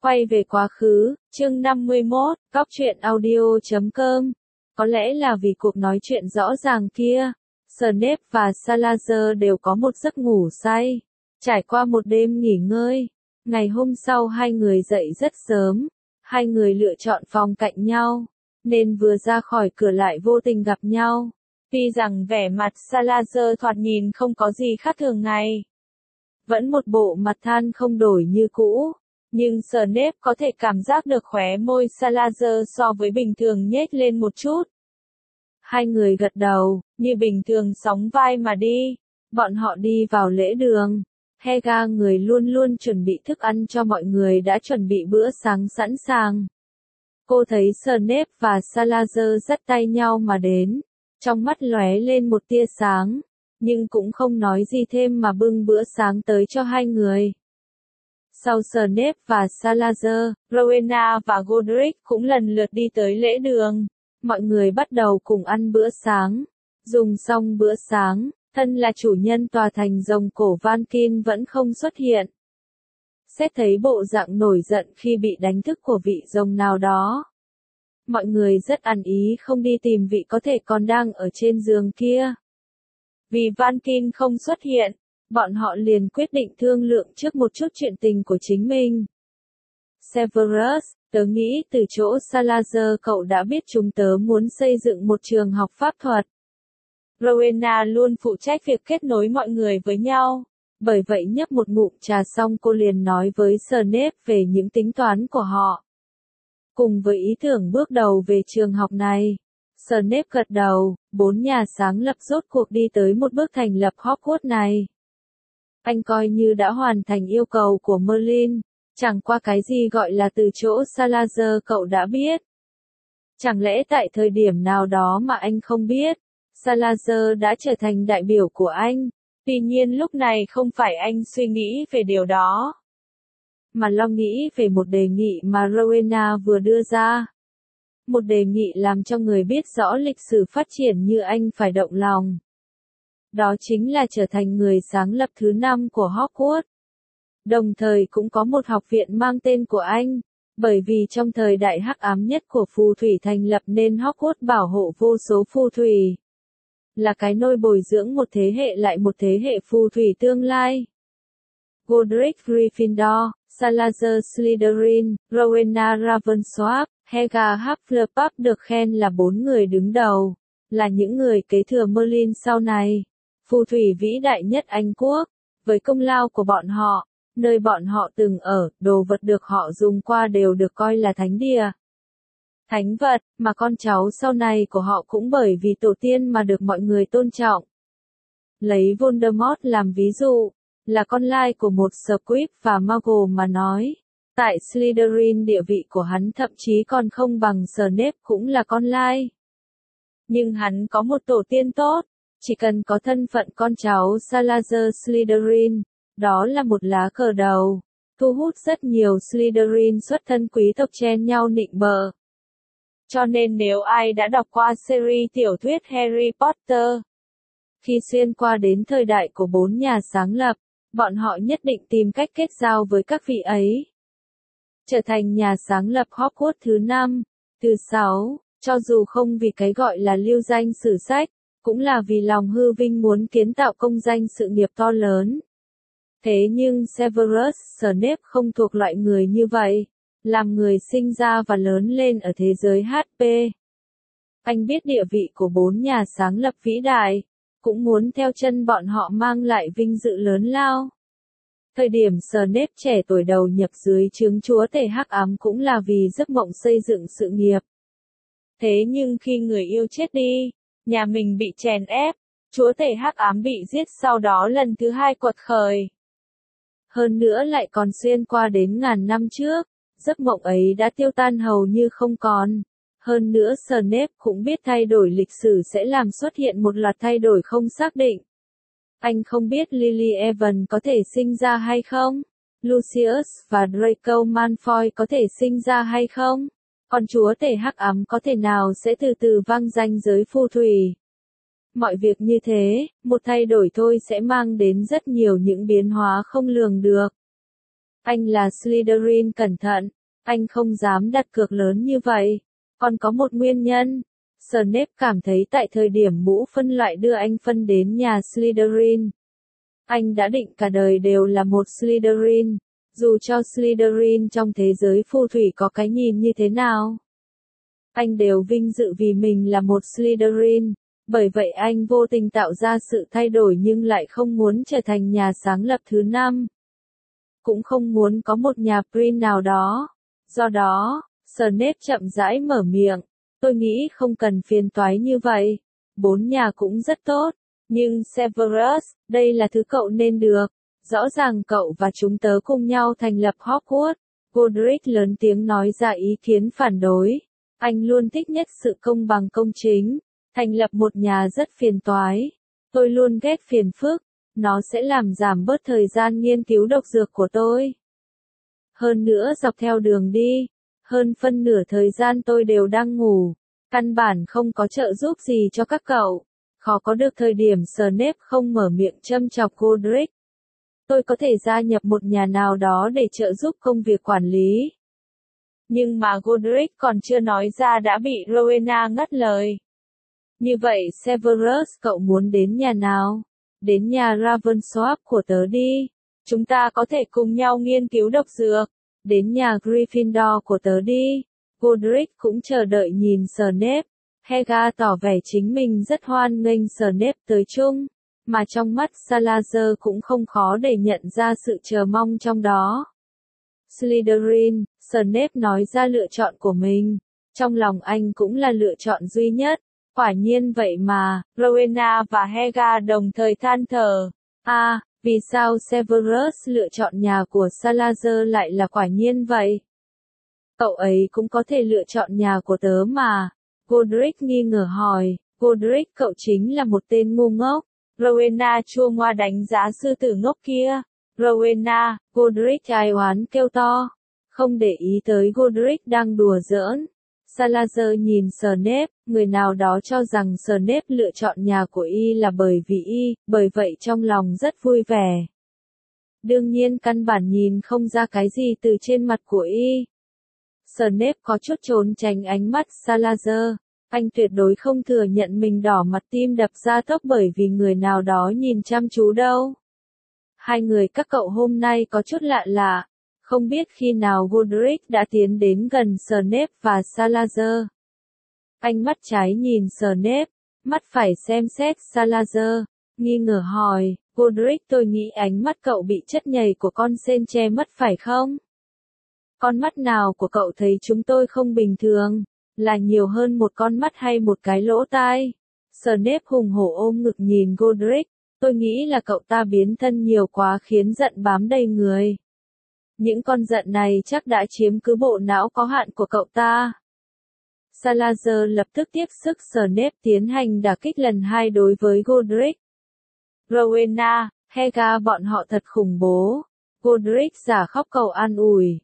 Quay về quá khứ, chương 51, góc truyện audio.com. Có lẽ là vì cuộc nói chuyện rõ ràng kia, Snape và Salazar đều có một giấc ngủ say. Trải qua một đêm nghỉ ngơi, ngày hôm sau hai người dậy rất sớm, hai người lựa chọn phòng cạnh nhau, nên vừa ra khỏi cửa lại vô tình gặp nhau. Tuy rằng vẻ mặt Salazar thoạt nhìn không có gì khác thường ngày, vẫn một bộ mặt than không đổi như cũ. Nhưng Snape có thể cảm giác được khóe môi Salazar so với bình thường nhếch lên một chút. Hai người gật đầu, như bình thường sóng vai mà đi. Bọn họ đi vào lễ đường. Helga người luôn luôn chuẩn bị thức ăn cho mọi người đã chuẩn bị bữa sáng sẵn sàng. Cô thấy Snape và Salazar dắt tay nhau mà đến. Trong mắt lóe lên một tia sáng, nhưng cũng không nói gì thêm mà bưng bữa sáng tới cho hai người. Sau Snape và Salazar, Rowena và Godric cũng lần lượt đi tới lễ đường. Mọi người bắt đầu cùng ăn bữa sáng. Dùng xong bữa sáng, thân là chủ nhân tòa thành rồng cổ Vankin vẫn không xuất hiện. Xét thấy bộ dạng nổi giận khi bị đánh thức của vị rồng nào đó, mọi người rất ăn ý không đi tìm vị có thể còn đang ở trên giường kia. Vì Vankin không xuất hiện, bọn họ liền quyết định thương lượng trước một chút chuyện tình của chính mình. Severus, tớ nghĩ từ chỗ Salazar cậu đã biết chúng tớ muốn xây dựng một trường học pháp thuật. Rowena luôn phụ trách việc kết nối mọi người với nhau. Bởi vậy nhấp một ngụm trà xong cô liền nói với Snape về những tính toán của họ. Cùng với ý tưởng bước đầu về trường học này, Snape gật đầu, 4 nhà sáng lập rốt cuộc đi tới một bước thành lập Hogwarts này. Anh coi như đã hoàn thành yêu cầu của Merlin, chẳng qua cái gì gọi là từ chỗ Salazar cậu đã biết. Chẳng lẽ tại thời điểm nào đó mà anh không biết, Salazar đã trở thành đại biểu của anh, tuy nhiên lúc này không phải anh suy nghĩ về điều đó, mà lo nghĩ về một đề nghị mà Rowena vừa đưa ra. Một đề nghị làm cho người biết rõ lịch sử phát triển như anh phải động lòng. Đó chính là trở thành người sáng lập thứ 5 của Hogwarts. Đồng thời cũng có một học viện mang tên của anh, bởi vì trong thời đại hắc ám nhất của phù thủy thành lập nên Hogwarts bảo hộ vô số phù thủy. Là cái nôi bồi dưỡng một thế hệ lại một thế hệ phù thủy tương lai. Godric Gryffindor, Salazar Slytherin, Rowena Ravenclaw, Helga Hufflepuff được khen là 4 người đứng đầu, là những người kế thừa Merlin sau này. Phù thủy vĩ đại nhất Anh Quốc, với công lao của bọn họ, nơi bọn họ từng ở, đồ vật được họ dùng qua đều được coi là thánh địa. Thánh vật, mà con cháu sau này của họ cũng bởi vì tổ tiên mà được mọi người tôn trọng. Lấy Voldemort làm ví dụ, là con lai của một Squib và Muggle mà nói. Tại Slytherin địa vị của hắn thậm chí còn không bằng Snape cũng là con lai. Nhưng hắn có một tổ tiên tốt. Chỉ cần có thân phận con cháu Salazar Slytherin, đó là một lá cờ đầu, thu hút rất nhiều Slytherin xuất thân quý tộc chen nhau nịnh bợ. Cho nên nếu ai đã đọc qua series tiểu thuyết Harry Potter, khi xuyên qua đến thời đại của 4 nhà sáng lập, bọn họ nhất định tìm cách kết giao với các vị ấy. Trở thành nhà sáng lập Hogwarts thứ 5, thứ 6, cho dù không vì cái gọi là lưu danh sử sách, cũng là vì lòng hư vinh muốn kiến tạo công danh sự nghiệp to lớn. Thế nhưng Severus Snape không thuộc loại người như vậy, làm người sinh ra và lớn lên ở thế giới HP. Anh biết địa vị của 4 nhà sáng lập vĩ đại, cũng muốn theo chân bọn họ mang lại vinh dự lớn lao. Thời điểm Snape trẻ tuổi đầu nhập dưới trướng chúa tể hắc ám cũng là vì giấc mộng xây dựng sự nghiệp. Thế nhưng khi người yêu chết đi, nhà mình bị chèn ép, chúa tể hắc ám bị giết sau đó lần thứ 2 quật khởi. Hơn nữa lại còn xuyên qua đến ngàn năm trước, giấc mộng ấy đã tiêu tan hầu như không còn. Hơn nữa Snape cũng biết thay đổi lịch sử sẽ làm xuất hiện một loạt thay đổi không xác định. Anh không biết Lily Evans có thể sinh ra hay không? Lucius và Draco Malfoy có thể sinh ra hay không? Còn chúa tể hắc ám có thể nào sẽ từ từ vang danh giới phù thủy? Mọi việc như thế, một thay đổi thôi sẽ mang đến rất nhiều những biến hóa không lường được. Anh là Slytherin cẩn thận, anh không dám đặt cược lớn như vậy. Còn có một nguyên nhân. Snape cảm thấy tại thời điểm mũ phân loại đưa anh phân đến nhà Slytherin. Anh đã định cả đời đều là một Slytherin, dù cho Slytherin trong thế giới phù thủy có cái nhìn như thế nào. Anh đều vinh dự vì mình là một Slytherin, bởi vậy anh vô tình tạo ra sự thay đổi nhưng lại không muốn trở thành nhà sáng lập thứ 5. Cũng không muốn có một nhà Prince nào đó. Do đó, Snape chậm rãi mở miệng, tôi nghĩ không cần phiền toái như vậy. 4 nhà cũng rất tốt, nhưng Severus, đây là thứ cậu nên được. Rõ ràng cậu và chúng tớ cùng nhau thành lập Hogwarts. Godric lớn tiếng nói ra ý kiến phản đối. Anh luôn thích nhất sự công bằng công chính. Thành lập một nhà rất phiền toái. Tôi luôn ghét phiền phức. Nó sẽ làm giảm bớt thời gian nghiên cứu độc dược của tôi. Hơn nữa dọc theo đường đi, hơn phân nửa thời gian tôi đều đang ngủ. Căn bản không có trợ giúp gì cho các cậu. Khó có được thời điểm Snape không mở miệng châm chọc Godric. Tôi có thể gia nhập một nhà nào đó để trợ giúp công việc quản lý. Nhưng mà Godric còn chưa nói ra đã bị Rowena ngắt lời. Như vậy Severus cậu muốn đến nhà nào? Đến nhà Ravensworth của tớ đi. Chúng ta có thể cùng nhau nghiên cứu độc dược. Đến nhà Gryffindor của tớ đi. Godric cũng chờ đợi nhìn Snape. Helga tỏ vẻ chính mình rất hoan nghênh Snape tới chung. Mà trong mắt Salazar cũng không khó để nhận ra sự chờ mong trong đó. Slytherin, Snape nói ra lựa chọn của mình. Trong lòng anh cũng là lựa chọn duy nhất. Quả nhiên vậy mà, Rowena và Helga đồng thời than thở. Vì sao Severus lựa chọn nhà của Salazar lại là quả nhiên vậy? Cậu ấy cũng có thể lựa chọn nhà của tớ mà. Godric nghi ngờ hỏi, Godric cậu chính là một tên ngu ngốc. Rowena chua ngoa đánh giá sư tử ngốc kia. Rowena, Godric ai oán kêu to. Không để ý tới Godric đang đùa giỡn. Salazar nhìn Snape, người nào đó cho rằng Snape lựa chọn nhà của y là bởi vì y, bởi vậy trong lòng rất vui vẻ. Đương nhiên căn bản nhìn không ra cái gì từ trên mặt của y. Snape có chút trốn tránh ánh mắt Salazar. Anh tuyệt đối không thừa nhận mình đỏ mặt tim đập ra tốc bởi vì người nào đó nhìn chăm chú đâu. Hai người các cậu hôm nay có chút lạ lạ. Không biết khi nào Godric đã tiến đến gần Snape và Salazar. Anh mắt trái nhìn Snape, mắt phải xem xét Salazar, nghi ngờ hỏi, Godric tôi nghĩ ánh mắt cậu bị chất nhầy của con sên che mất phải không? Con mắt nào của cậu thấy chúng tôi không bình thường? Là nhiều hơn một con mắt hay một cái lỗ tai? Snape hùng hổ ôm ngực nhìn Godric, tôi nghĩ là cậu ta biến thân nhiều quá khiến giận bám đầy người. Những con giận này chắc đã chiếm cứ bộ não có hạn của cậu ta. Salazar lập tức tiếp sức Snape tiến hành đả kích lần 2 đối với Godric. Rowena, Helga bọn họ thật khủng bố. Godric giả khóc cầu an ủi.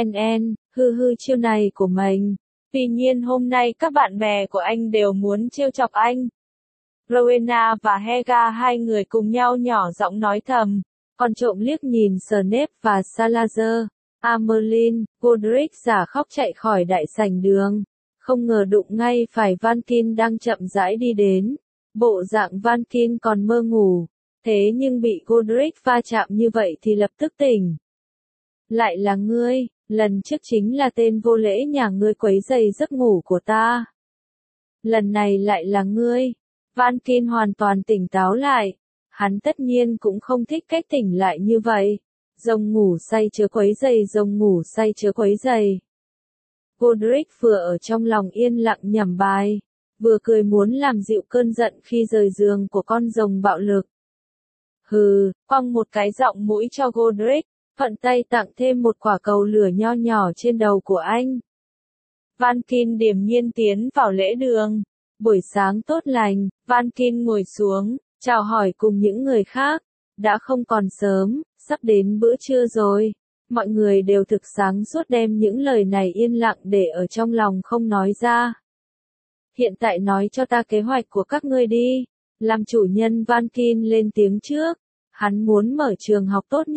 Hư chiêu này của mình. Tuy nhiên hôm nay các bạn bè của anh đều muốn trêu chọc anh. Rowena và Helga hai người cùng nhau nhỏ giọng nói thầm. Còn trộm liếc nhìn Snape và Salazar. Merlin, Godric giả khóc chạy khỏi đại sảnh đường. Không ngờ đụng ngay phải Vankin đang chậm rãi đi đến. Bộ dạng Vankin còn mơ ngủ. Thế nhưng bị Godric va chạm như vậy thì lập tức tỉnh. Lại là ngươi, lần trước chính là tên vô lễ nhà ngươi quấy rầy giấc ngủ của ta. Lần này lại là ngươi. Vankin hoàn toàn tỉnh táo lại. Hắn tất nhiên cũng không thích cách tỉnh lại như vậy. Rồng ngủ say chớ quấy giày, rồng ngủ say chớ quấy giày. Godric vừa ở trong lòng yên lặng nhẩm bài, vừa cười muốn làm dịu cơn giận khi rời giường của con rồng bạo lực. Quăng một cái giọng mũi cho Godric, thuận tay tặng thêm một quả cầu lửa nho nhỏ trên đầu của anh. Vankin điềm nhiên tiến vào lễ đường. Buổi sáng tốt lành, Vankin ngồi xuống, chào hỏi cùng những người khác. Đã không còn sớm, sắp đến bữa trưa rồi. Mọi người đều thực sáng suốt đem những lời này yên lặng để ở trong lòng không nói ra. Hiện tại nói cho ta kế hoạch của các ngươi đi. Làm chủ nhân Vankin lên tiếng trước. Hắn muốn mở trường học tốt nhất.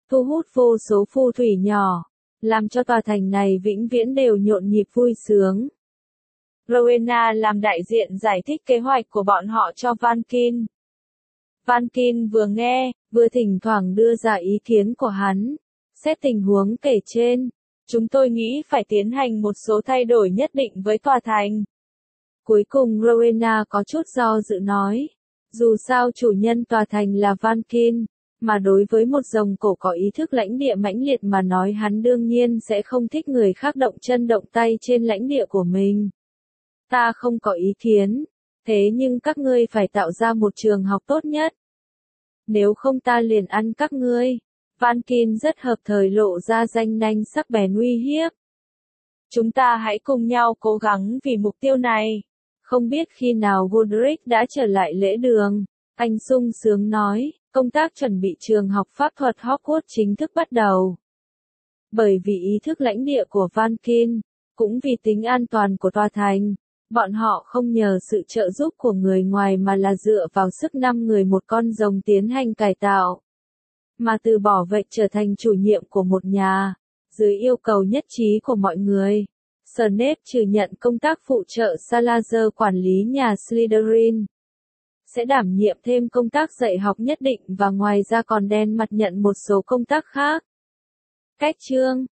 thu hút vô số phù thủy nhỏ, làm cho tòa thành này vĩnh viễn đều nhộn nhịp vui sướng. Rowena làm đại diện giải thích kế hoạch của bọn họ cho Van Kin. Van Kin vừa nghe, vừa thỉnh thoảng đưa ra ý kiến của hắn. Xét tình huống kể trên, chúng tôi nghĩ phải tiến hành một số thay đổi nhất định với tòa thành. Cuối cùng Rowena có chút do dự nói. Dù sao chủ nhân tòa thành là Van Kin, mà đối với một rồng cổ có ý thức lãnh địa mãnh liệt mà nói hắn đương nhiên sẽ không thích người khác động chân động tay trên lãnh địa của mình. Ta không có ý kiến, thế nhưng các ngươi phải tạo ra một trường học tốt nhất. Nếu không ta liền ăn các ngươi. Van Kin rất hợp thời lộ ra ranh nanh sắc bén uy hiếp. Chúng ta hãy cùng nhau cố gắng vì mục tiêu này. Không biết khi nào Godric đã trở lại lễ đường. Anh sung sướng nói, công tác chuẩn bị trường học pháp thuật Hogwarts chính thức bắt đầu. Bởi vì ý thức lãnh địa của Van Kin, cũng vì tính an toàn của tòa thành, bọn họ không nhờ sự trợ giúp của người ngoài mà là dựa vào sức 5 người một con rồng tiến hành cải tạo. Mà từ bỏ vậy trở thành chủ nhiệm của một nhà, dưới yêu cầu nhất trí của mọi người. Snape trừ nhận công tác phụ trợ Salazar quản lý nhà Slytherin. Sẽ đảm nhiệm thêm công tác dạy học nhất định và ngoài ra còn đen mặt nhận một số công tác khác. Cách chương